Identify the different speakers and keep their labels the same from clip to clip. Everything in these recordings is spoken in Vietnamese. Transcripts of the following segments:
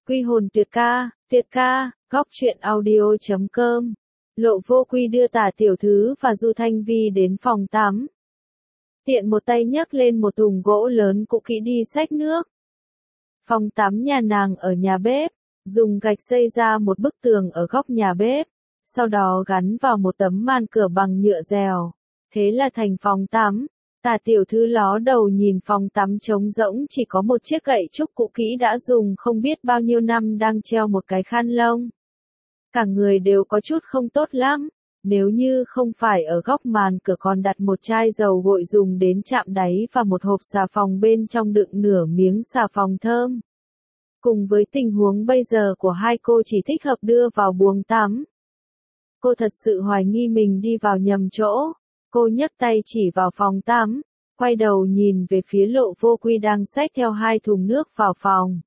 Speaker 1: Quy hồn tuyệt ca, góc truyện audio.com. Lộ Vô Quy đưa Tả Tiểu Thứ và Du Thanh Vi đến phòng tắm. Tiện một tay nhấc lên một thùng gỗ lớn cũ kỹ đi xách nước. Phòng tắm nhà nàng ở nhà bếp, dùng gạch xây ra một bức tường ở góc nhà bếp, sau đó gắn vào một tấm màn cửa bằng nhựa dèo. Thế là thành phòng tắm. Tả Tiểu Thứ ló đầu nhìn phòng tắm trống rỗng, chỉ có một chiếc gậy trúc cũ kỹ đã dùng không biết bao nhiêu năm đang treo một cái khăn lông. Cả người đều có chút không tốt lắm, nếu như không phải ở góc màn cửa còn đặt một chai dầu gội dùng đến chạm đáy và một hộp xà phòng bên trong đựng nửa miếng xà phòng thơm. Cùng với tình huống bây giờ của hai cô chỉ thích hợp đưa vào buồng tắm. Cô thật sự hoài nghi mình đi vào nhầm chỗ. Cô nhấc tay chỉ vào phòng tắm, quay đầu nhìn về phía Lộ Vô Quy đang xách theo 2 thùng nước vào phòng.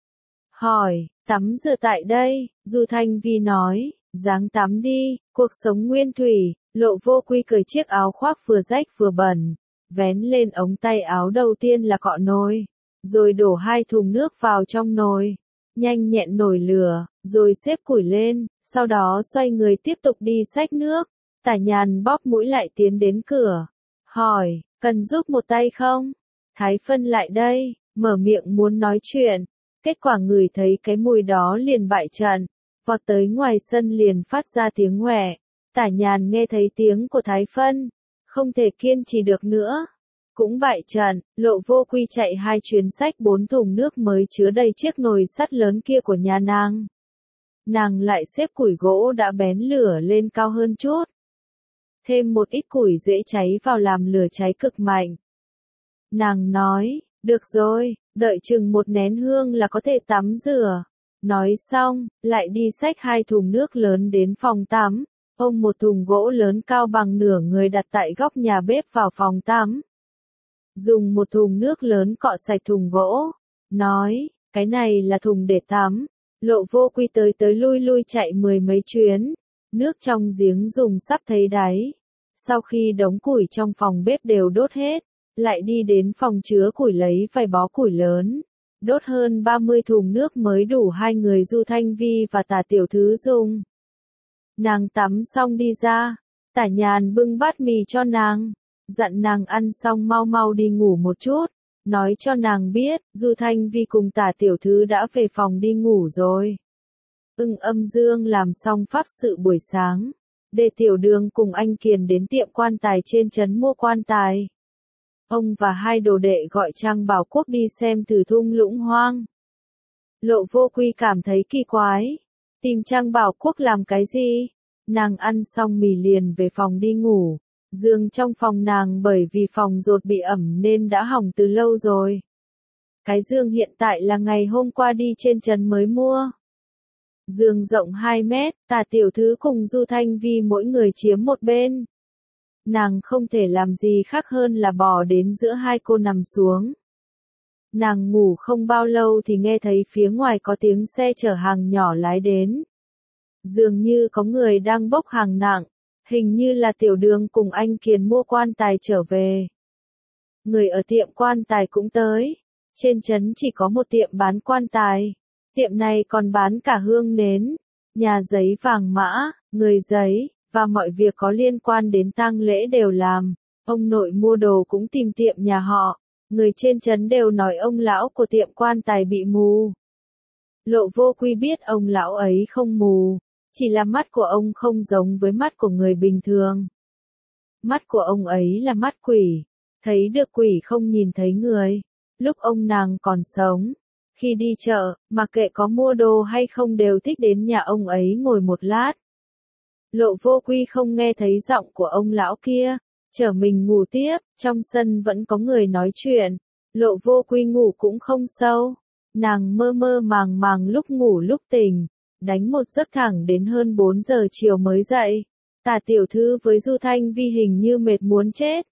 Speaker 1: Hỏi, tắm rửa tại đây, Du Thanh Vi nói, ráng tắm đi, cuộc sống nguyên thủy. Lộ Vô Quy cởi chiếc áo khoác vừa rách vừa bẩn, vén lên ống tay áo đầu tiên là cọ nồi, rồi đổ 2 thùng nước vào trong nồi, nhanh nhẹn nổi lửa, rồi xếp củi lên, sau đó xoay người tiếp tục đi xách nước. Tả Nhàn bóp mũi lại tiến đến cửa, hỏi, cần giúp một tay không? Thái Phân lại đây, mở miệng muốn nói chuyện, kết quả ngửi thấy cái mùi đó liền bại trận, vọt tới ngoài sân liền phát ra tiếng ngoẹ. Tả Nhàn nghe thấy tiếng của Thái Phân, không thể kiên trì được nữa, cũng bại trận. Lộ Vô Quy chạy 2 chuyến xách 4 thùng nước mới chứa đầy chiếc nồi sắt lớn kia của nhà nàng. Nàng lại xếp củi gỗ đã bén lửa lên cao hơn chút, thêm một ít củi dễ cháy vào làm lửa cháy cực mạnh. Nàng nói, được rồi, đợi chừng 1 nén hương là có thể tắm rửa. Nói xong, lại đi xách 2 thùng nước lớn đến phòng tắm, ôm một thùng gỗ lớn cao bằng nửa người đặt tại góc nhà bếp vào phòng tắm. Dùng một thùng nước lớn cọ sạch thùng gỗ, nói, cái này là thùng để tắm. Lộ Vô Quy tới tới lui lui chạy 10 mấy chuyến. Nước trong giếng dùng sắp thấy đáy. Sau khi đống củi trong phòng bếp đều đốt hết, lại đi đến phòng chứa củi lấy vài bó củi lớn, đốt hơn 30 thùng nước mới đủ 2 người Du Thanh Vi và Tả Tiểu Thứ dùng. Nàng tắm xong đi ra, Tả Nhàn bưng bát mì cho nàng, dặn nàng ăn xong mau mau đi ngủ một chút, nói cho nàng biết, Du Thanh Vi cùng Tả Tiểu Thứ đã về phòng đi ngủ rồi. Âm Dương làm xong pháp sự buổi sáng, để Tiểu Đường cùng anh Kiền đến tiệm quan tài trên trấn mua quan tài. Ông và 2 đồ đệ gọi Trang Bảo Quốc đi xem thử thung lũng hoang. Lộ Vô Quy cảm thấy kỳ quái, tìm Trang Bảo Quốc làm cái gì? Nàng ăn xong mì liền về phòng đi ngủ. Giường trong phòng nàng bởi vì phòng dột bị ẩm nên đã hỏng từ lâu rồi. Cái giường hiện tại là ngày hôm qua đi trên trấn mới mua. Giường rộng 2 mét, Tả Tiểu Thứ cùng Du Thanh Vi mỗi người chiếm một bên. Nàng không thể làm gì khác hơn là bò đến giữa 2 cô nằm xuống. Nàng ngủ không bao lâu thì nghe thấy phía ngoài có tiếng xe chở hàng nhỏ lái đến. Dường như có người đang bốc hàng nặng, hình như là Tiểu Đường cùng anh Kiền mua quan tài trở về. Người ở tiệm quan tài cũng tới. Trên trấn chỉ có một tiệm bán quan tài. Tiệm này còn bán cả hương nến, nhà giấy vàng mã, người giấy, và mọi việc có liên quan đến tang lễ đều làm. Ông nội mua đồ cũng tìm tiệm nhà họ. Người trên trấn đều nói ông lão của tiệm quan tài bị mù. Lộ Vô Quy biết ông lão ấy không mù, chỉ là mắt của ông không giống với mắt của người bình thường. Mắt của ông ấy là mắt quỷ, thấy được quỷ không nhìn thấy người. Lúc ông nàng còn sống, khi đi chợ, mặc kệ có mua đồ hay không đều thích đến nhà ông ấy ngồi một lát. Lộ Vô Quy không nghe thấy giọng của ông lão kia, chở mình ngủ tiếp, trong sân vẫn có người nói chuyện. Lộ Vô Quy ngủ cũng không sâu, nàng mơ mơ màng màng lúc ngủ lúc tỉnh, đánh một giấc thẳng đến hơn 4 giờ chiều mới dậy. Tả Tiểu Thứ với Du Thanh Vi hình như mệt muốn chết.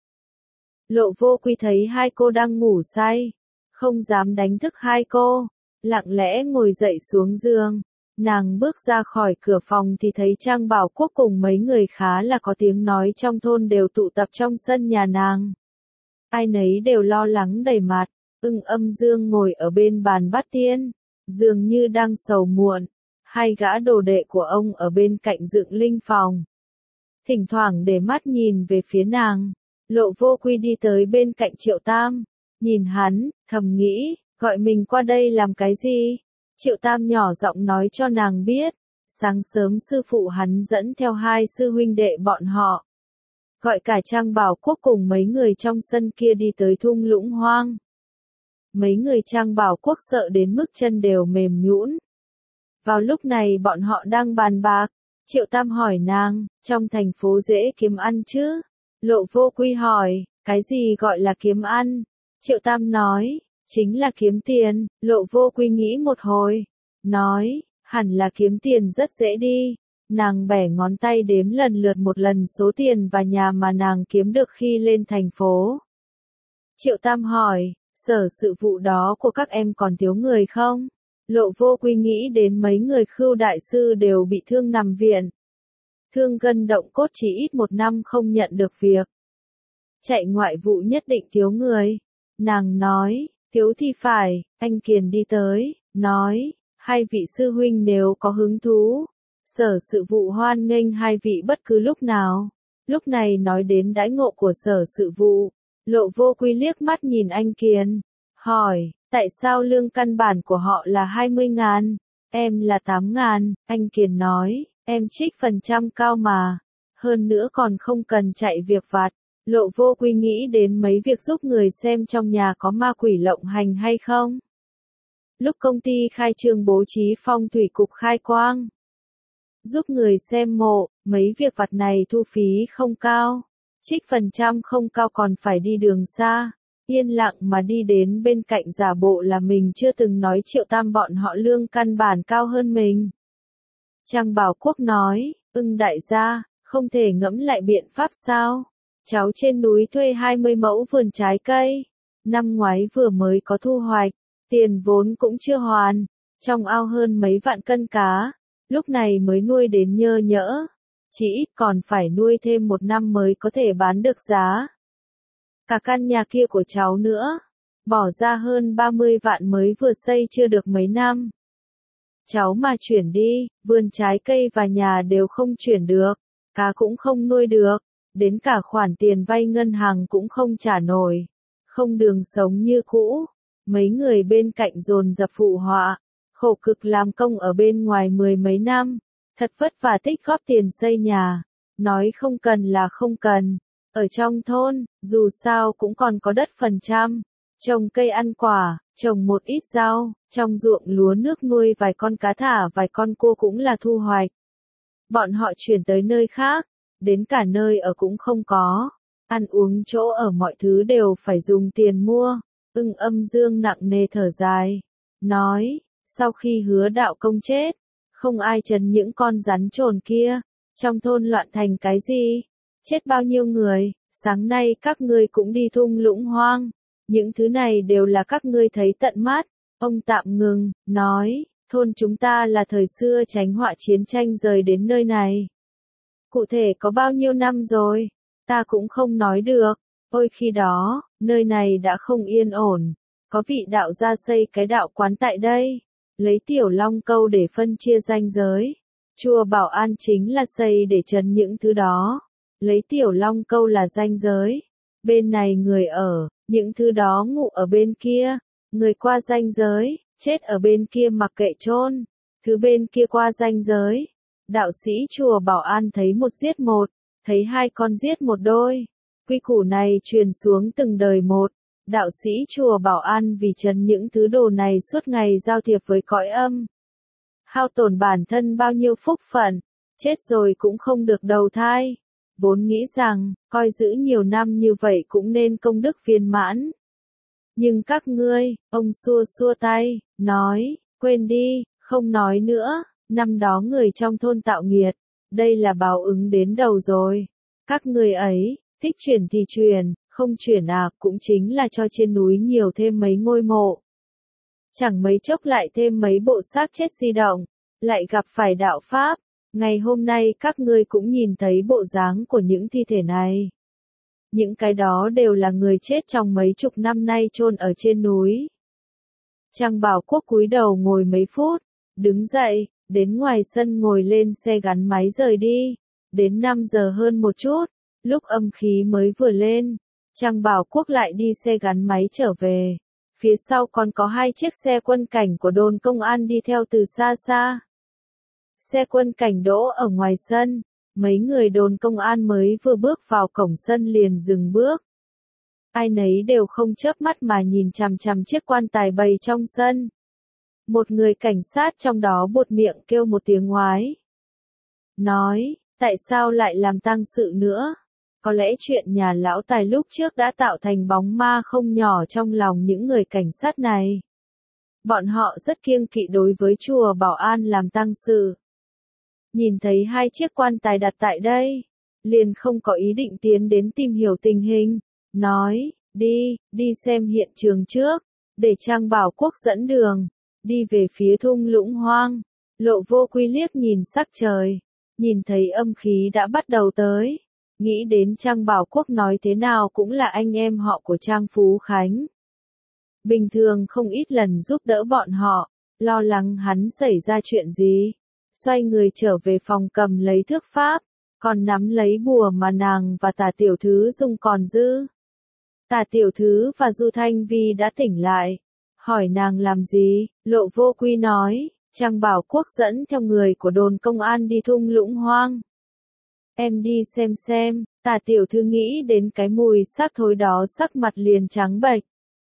Speaker 1: Lộ Vô Quy thấy 2 cô đang ngủ say, không dám đánh thức 2 cô, lặng lẽ ngồi dậy xuống giường. Nàng bước ra khỏi cửa phòng thì thấy Trang Bảo Quốc cùng mấy người khá là có tiếng nói trong thôn đều tụ tập trong sân nhà nàng. Ai nấy đều lo lắng đầy mặt. Âm Dương ngồi ở bên bàn bát tiên, dường như đang sầu muộn. Hai gã đồ đệ của ông ở bên cạnh dựng linh phòng. Thỉnh thoảng để mắt nhìn về phía nàng. Lộ Vô Quy đi tới bên cạnh Triệu Tam. Nhìn hắn, thầm nghĩ, gọi mình qua đây làm cái gì? Triệu Tam nhỏ giọng nói cho nàng biết. Sáng sớm sư phụ hắn dẫn theo hai sư huynh đệ bọn họ. Gọi cả Trang Bảo Quốc cùng mấy người trong sân kia đi tới thung lũng hoang. Mấy người Trang Bảo Quốc sợ đến mức chân đều mềm nhũn. Vào lúc này bọn họ đang bàn bạc. Triệu Tam hỏi nàng, trong thành phố dễ kiếm ăn chứ? Lộ Vô Quy hỏi, cái gì gọi là kiếm ăn? Triệu Tam nói, chính là kiếm tiền. Lộ Vô Quy nghĩ một hồi. Nói, hẳn là kiếm tiền rất dễ đi. Nàng bẻ ngón tay đếm lần lượt một lần số tiền và nhà mà nàng kiếm được khi lên thành phố. Triệu Tam hỏi, sở sự vụ đó của các em còn thiếu người không? Lộ Vô Quy nghĩ đến mấy người Khưu đại sư đều bị thương nằm viện. Thương gân động cốt chỉ ít 1 năm không nhận được việc. Chạy ngoại vụ nhất định thiếu người. Nàng nói, thiếu thì phải. Anh Kiền đi tới, nói, hai vị sư huynh nếu có hứng thú. Sở sự vụ hoan nghênh hai vị bất cứ lúc nào. Lúc này nói đến đãi ngộ của sở sự vụ. Lộ Vô Quy liếc mắt nhìn anh Kiền. Hỏi, tại sao lương căn bản của họ là 20.000, em là 8.000, anh Kiền nói, em trích phần trăm cao mà. Hơn nữa còn không cần chạy việc vặt. Lộ Vô Quy nghĩ đến mấy việc giúp người xem trong nhà có ma quỷ lộng hành hay không. Lúc công ty khai trương bố trí phong thủy cục khai quang. Giúp người xem mộ, mấy việc vặt này thu phí không cao. Trích phần trăm không cao còn phải đi đường xa. Yên lặng mà đi đến bên cạnh giả bộ là mình chưa từng nói Triệu Tam bọn họ lương căn bản cao hơn mình. Trang Bảo Quốc nói, đại gia, không thể ngẫm lại biện pháp sao? Cháu trên núi thuê 20 mẫu vườn trái cây. Năm ngoái vừa mới có thu hoạch, tiền vốn cũng chưa hoàn. Trong ao hơn mấy vạn cân cá, lúc này mới nuôi đến nhơ nhỡ. Chỉ ít còn phải nuôi thêm 1 năm mới có thể bán được giá. Cả căn nhà kia của cháu nữa, bỏ ra hơn 30 vạn mới vừa xây chưa được mấy năm. Cháu mà chuyển đi, vườn trái cây và nhà đều không chuyển được, cá cũng không nuôi được, đến cả khoản tiền vay ngân hàng cũng không trả nổi, không đường sống như cũ. Mấy người bên cạnh dồn dập phụ họa, khổ cực làm công ở bên ngoài 10 mấy năm, thật vất vả tích góp tiền xây nhà, nói không cần là không cần. Ở trong thôn, dù sao cũng còn có đất phần trăm, trồng cây ăn quả, trồng một ít rau, trong ruộng lúa nước nuôi vài con cá thả vài con cua cũng là thu hoạch. Bọn họ chuyển tới nơi khác, đến cả nơi ở cũng không có, ăn uống chỗ ở mọi thứ đều phải dùng tiền mua. Âm Dương nặng nề thở dài, nói, sau khi Hứa đạo công chết, không ai trấn những con rắn trồn kia, trong thôn loạn thành cái gì? Chết bao nhiêu người, sáng nay các ngươi cũng đi thung lũng hoang. Những thứ này đều là các ngươi thấy tận mắt. Ông tạm ngừng, nói, thôn chúng ta là thời xưa tránh họa chiến tranh rời đến nơi này. Cụ thể có bao nhiêu năm rồi, ta cũng không nói được. Ôi khi đó, nơi này đã không yên ổn. Có vị đạo gia xây cái đạo quán tại đây, lấy Tiểu Long Câu để phân chia ranh giới. Chùa Bảo An chính là xây để trấn những thứ đó. Lấy Tiểu Long Câu là ranh giới. Bên này người ở, những thứ đó ngụ ở bên kia. Người qua ranh giới, chết ở bên kia mặc kệ chôn. Thứ bên kia qua ranh giới. Đạo sĩ chùa Bảo An thấy một giết một, thấy hai con giết một đôi. Quy củ này truyền xuống từng đời một. Đạo sĩ chùa Bảo An vì trấn những thứ đồ này suốt ngày giao thiệp với cõi âm. Hao tổn bản thân bao nhiêu phúc phận, chết rồi cũng không được đầu thai. Vốn nghĩ rằng, coi giữ nhiều năm như vậy cũng nên công đức viên mãn. Nhưng các ngươi, ông xua xua tay, nói, quên đi, không nói nữa, năm đó người trong thôn tạo nghiệt, đây là báo ứng đến đầu rồi. Các ngươi ấy, thích chuyển thì chuyển, không chuyển cũng chính là cho trên núi nhiều thêm mấy ngôi mộ. Chẳng mấy chốc lại thêm mấy bộ xác chết di động, lại gặp phải đạo Pháp. Ngày hôm nay các ngươi cũng nhìn thấy bộ dáng của những thi thể này. Những cái đó đều là người chết trong mấy chục năm nay chôn ở trên núi. Trang Bảo Quốc cúi đầu ngồi mấy phút, đứng dậy, đến ngoài sân ngồi lên xe gắn máy rời đi. Đến 5 giờ hơn một chút, lúc âm khí mới vừa lên, Trang Bảo Quốc lại đi xe gắn máy trở về. Phía sau còn có 2 chiếc xe quân cảnh của đồn công an đi theo từ xa xa. Xe quân cảnh đỗ ở ngoài sân, mấy người đồn công an mới vừa bước vào cổng sân liền dừng bước. Ai nấy đều không chớp mắt mà nhìn chằm chằm chiếc quan tài bày trong sân. Một người cảnh sát trong đó buột miệng kêu một tiếng oái. Nói, tại sao lại làm tang sự nữa? Có lẽ chuyện nhà lão Tài lúc trước đã tạo thành bóng ma không nhỏ trong lòng những người cảnh sát này. Bọn họ rất kiêng kỵ đối với chùa Bảo An làm tang sự. Nhìn thấy 2 chiếc quan tài đặt tại đây, liền không có ý định tiến đến tìm hiểu tình hình, nói, đi xem hiện trường trước, để Trang Bảo Quốc dẫn đường, đi về phía thung lũng hoang. Lộ Vô Quy liếc nhìn sắc trời, nhìn thấy âm khí đã bắt đầu tới, nghĩ đến Trang Bảo Quốc nói thế nào cũng là anh em họ của Trang Phú Khánh. Bình thường không ít lần giúp đỡ bọn họ, lo lắng hắn xảy ra chuyện gì. Xoay người trở về phòng cầm lấy thước pháp, còn nắm lấy bùa mà nàng và Tả Tiểu Thư dùng còn dư. Tả Tiểu Thư và Du Thanh Vi đã tỉnh lại, hỏi nàng làm gì, Lộ Vô Quy nói, Trang Bảo Quốc dẫn theo người của đồn công an đi thung lũng hoang. Em đi xem, Tả Tiểu Thư nghĩ đến cái mùi xác thối đó sắc mặt liền trắng bệch.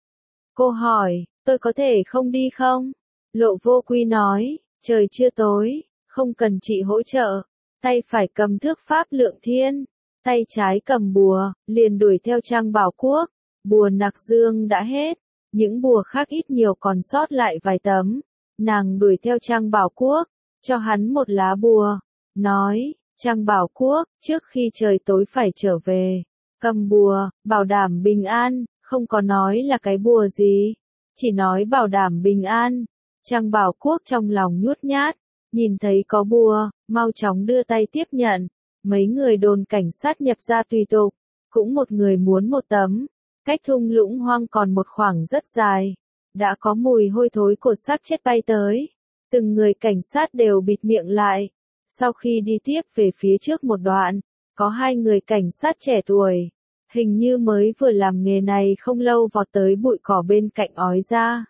Speaker 1: Cô hỏi, tôi có thể không đi không? Lộ Vô Quy nói, trời chưa tối, không cần chị hỗ trợ. Tay phải cầm thước pháp lượng thiên, tay trái cầm bùa, liền đuổi theo Trang Bảo Quốc. Bùa nặc dương đã hết, những bùa khác ít nhiều còn sót lại vài tấm. Nàng đuổi theo Trang Bảo Quốc, cho hắn một lá bùa, nói, Trang Bảo Quốc, trước khi trời tối phải trở về, cầm bùa, bảo đảm bình an, không có nói là cái bùa gì, chỉ nói bảo đảm bình an. Trang Bảo Quốc trong lòng nhút nhát, nhìn thấy có bùa, mau chóng đưa tay tiếp nhận. Mấy người đồn cảnh sát nhập ra tùy tục, cũng một người muốn một tấm. Cách thung lũng hoang còn một khoảng rất dài, đã có mùi hôi thối của xác chết bay tới. Từng người cảnh sát đều bịt miệng lại. Sau khi đi tiếp về phía trước một đoạn, có 2 người cảnh sát trẻ tuổi, hình như mới vừa làm nghề này không lâu vọt tới bụi cỏ bên cạnh ói ra.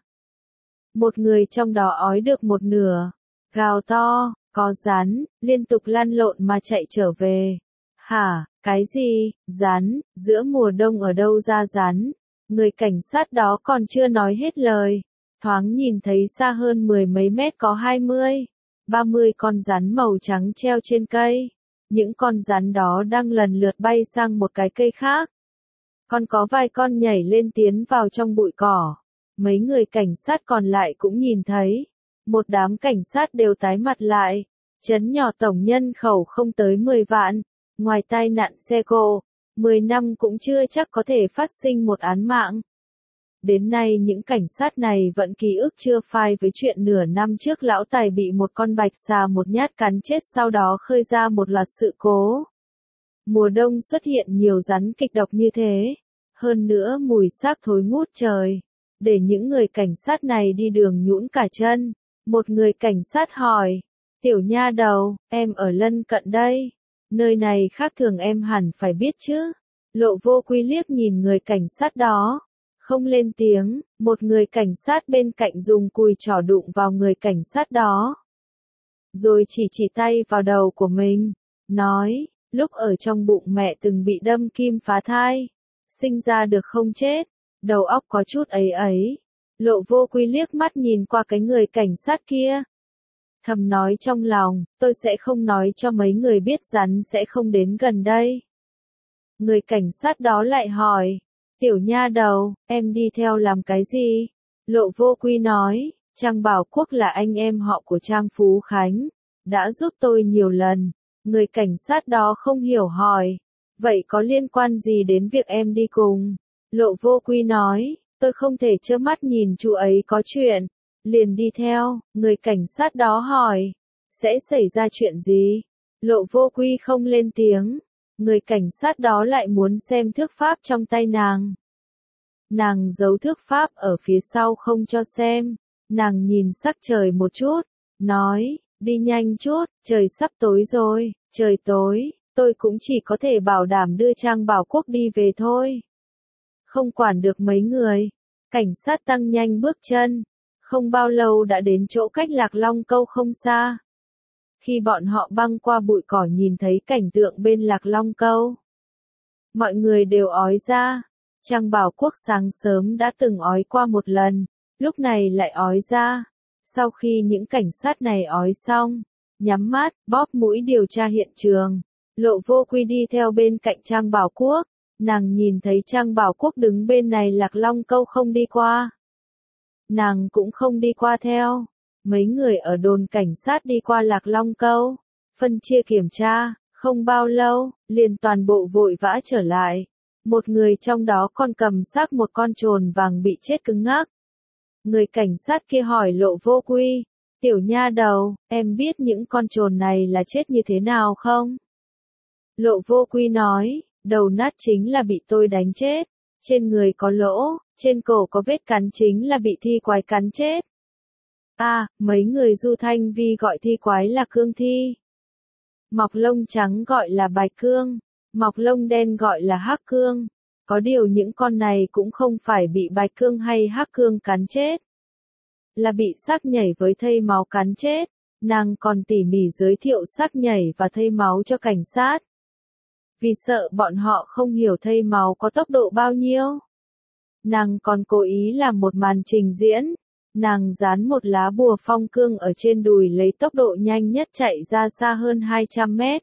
Speaker 1: Một người trong đó ói được một nửa, gào to, có rắn, liên tục lăn lộn mà chạy trở về. Hả, cái gì, rắn, giữa mùa đông ở đâu ra rắn? Người cảnh sát đó còn chưa nói hết lời, thoáng nhìn thấy xa hơn 10 mấy mét có 20, 30 con rắn màu trắng treo trên cây. Những con rắn đó đang lần lượt bay sang một cái cây khác. Còn có vài con nhảy lên tiến vào trong bụi cỏ. Mấy người cảnh sát còn lại cũng nhìn thấy. Một đám cảnh sát đều tái mặt lại. Trấn nhỏ tổng nhân khẩu không tới 10 vạn. Ngoài tai nạn xe cộ, 10 năm cũng chưa chắc có thể phát sinh một án mạng. Đến nay những cảnh sát này vẫn ký ức chưa phai với chuyện nửa năm trước lão Tài bị một con bạch xà một nhát cắn chết sau đó khơi ra một loạt sự cố. Mùa đông xuất hiện nhiều rắn kịch độc như thế. Hơn nữa mùi xác thối ngút trời. Để những người cảnh sát này đi đường nhũn cả chân. Một người cảnh sát hỏi, tiểu nha đầu, em ở lân cận đây. Nơi này khác thường em hẳn phải biết chứ. Lộ Vô Quy liếc nhìn người cảnh sát đó. Không lên tiếng, một người cảnh sát bên cạnh dùng cùi trỏ đụng vào người cảnh sát đó. Rồi chỉ tay vào đầu của mình, nói, lúc ở trong bụng mẹ từng bị đâm kim phá thai. Sinh ra được không chết, đầu óc có chút ấy. Lộ Vô Quy liếc mắt nhìn qua cái người cảnh sát kia. Thầm nói trong lòng, tôi sẽ không nói cho mấy người biết rắn sẽ không đến gần đây. Người cảnh sát đó lại hỏi, tiểu nha đầu, em đi theo làm cái gì? Lộ Vô Quy nói, Trang Bảo Quốc là anh em họ của Trang Phú Khánh, đã giúp tôi nhiều lần. Người cảnh sát đó không hiểu hỏi, vậy có liên quan gì đến việc em đi cùng? Lộ Vô Quy nói, tôi không thể trơ mắt nhìn chú ấy có chuyện, liền đi theo. Người cảnh sát đó hỏi, sẽ xảy ra chuyện gì? Lộ Vô Quy không lên tiếng. Người cảnh sát đó lại muốn xem thước pháp trong tay nàng. Nàng giấu thước pháp ở phía sau không cho xem. Nàng nhìn sắc trời một chút, nói, đi nhanh chút, trời sắp tối rồi, trời tối, tôi cũng chỉ có thể bảo đảm đưa Trang Bảo Quốc đi về thôi. Không quản được mấy người, cảnh sát tăng nhanh bước chân, không bao lâu đã đến chỗ cách Lạc Long Câu không xa. Khi bọn họ băng qua bụi cỏ nhìn thấy cảnh tượng bên Lạc Long Câu, mọi người đều ói ra. Trang Bảo Quốc sáng sớm đã từng ói qua một lần, lúc này lại ói ra. Sau khi những cảnh sát này ói xong, nhắm mắt, bóp mũi điều tra hiện trường, Lộ Vô Quy đi theo bên cạnh Trang Bảo Quốc. Nàng nhìn thấy Trang Bảo Quốc đứng bên này Lạc Long Câu không đi qua. Nàng cũng không đi qua theo. Mấy người ở đồn cảnh sát đi qua Lạc Long Câu, phân chia kiểm tra, không bao lâu, liền toàn bộ vội vã trở lại. Một người trong đó còn cầm xác một con trồn vàng bị chết cứng ngắc. Người cảnh sát kia hỏi Lộ Vô Quy, tiểu nha đầu, em biết những con trồn này là chết như thế nào không? Lộ Vô Quy nói, đầu nát chính là bị tôi đánh chết, trên người có lỗ, trên cổ có vết cắn chính là bị thi quái cắn chết. Mấy người Du Thanh Vi gọi thi quái là cương thi. Mọc lông trắng gọi là bạch cương, mọc lông đen gọi là hắc cương. Có điều những con này cũng không phải bị bạch cương hay hắc cương cắn chết, là bị xác nhảy với thây máu cắn chết. Nàng còn tỉ mỉ giới thiệu xác nhảy và thây máu cho cảnh sát. Vì sợ bọn họ không hiểu thây máu có tốc độ bao nhiêu, nàng còn cố ý làm một màn trình diễn. Nàng dán một lá bùa phong cương ở trên đùi lấy tốc độ nhanh nhất chạy ra xa hơn 200 mét.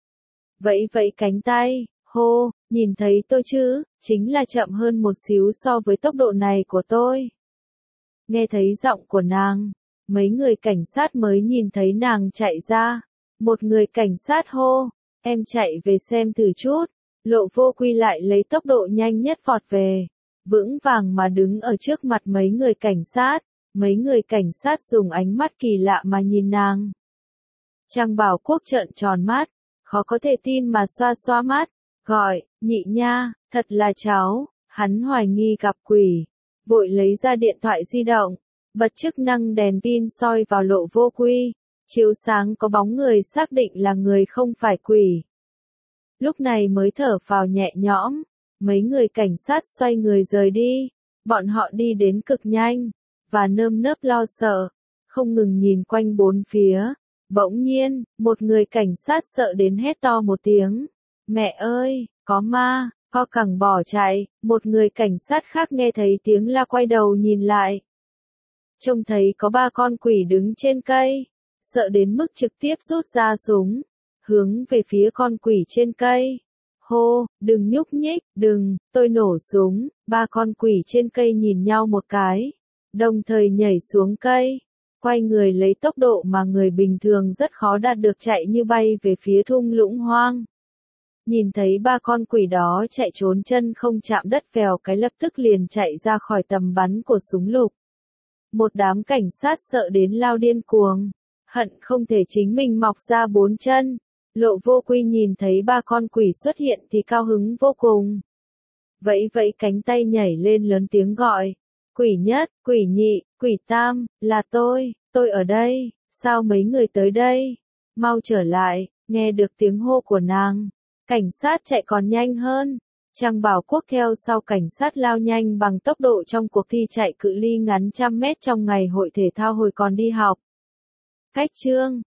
Speaker 1: Vẫy cánh tay, hô, nhìn thấy tôi chứ, chính là chậm hơn một xíu so với tốc độ này của tôi. Nghe thấy giọng của nàng, mấy người cảnh sát mới nhìn thấy nàng chạy ra. Một người cảnh sát hô, em chạy về xem thử chút. Lộ Vô Quy lại lấy tốc độ nhanh nhất vọt về, vững vàng mà đứng ở trước mặt mấy người cảnh sát. Mấy người cảnh sát dùng ánh mắt kỳ lạ mà nhìn nàng. Trang Bảo Quốc trợn tròn mắt, khó có thể tin mà xoa xoa mắt, gọi, nhị nha, thật là cháu. Hắn hoài nghi gặp quỷ, vội lấy ra điện thoại di động, bật chức năng đèn pin soi vào Lộ Vô Quy, chiếu sáng có bóng người xác định là người không phải quỷ. Lúc này mới thở phào nhẹ nhõm, mấy người cảnh sát xoay người rời đi, bọn họ đi đến cực nhanh, và nơm nớp lo sợ, không ngừng nhìn quanh bốn phía. Bỗng nhiên, một người cảnh sát sợ đến hét to một tiếng, mẹ ơi, có ma, co cẳng bỏ chạy. Một người cảnh sát khác nghe thấy tiếng la quay đầu nhìn lại, trông thấy có 3 con quỷ đứng trên cây, sợ đến mức trực tiếp rút ra súng, hướng về phía con quỷ trên cây. Hô, đừng nhúc nhích, đừng, tôi nổ súng. 3 con quỷ trên cây nhìn nhau một cái, đồng thời nhảy xuống cây, quay người lấy tốc độ mà người bình thường rất khó đạt được chạy như bay về phía thung lũng hoang. Nhìn thấy 3 con quỷ đó chạy trốn chân không chạm đất vèo cái lập tức liền chạy ra khỏi tầm bắn của súng lục. Một đám cảnh sát sợ đến lao điên cuồng, hận không thể chính mình mọc ra 4 chân. Lộ Vô Quy nhìn thấy 3 con quỷ xuất hiện thì cao hứng vô cùng. Vẫy cánh tay nhảy lên lớn tiếng gọi, quỷ nhất, quỷ nhị, quỷ tam, là tôi ở đây, sao mấy người tới đây? Mau trở lại. Nghe được tiếng hô của nàng, cảnh sát chạy còn nhanh hơn. Trang Bảo Quốc theo sau cảnh sát lao nhanh bằng tốc độ trong cuộc thi chạy cự ly ngắn 100 mét trong ngày hội thể thao hồi còn đi học. Cách chương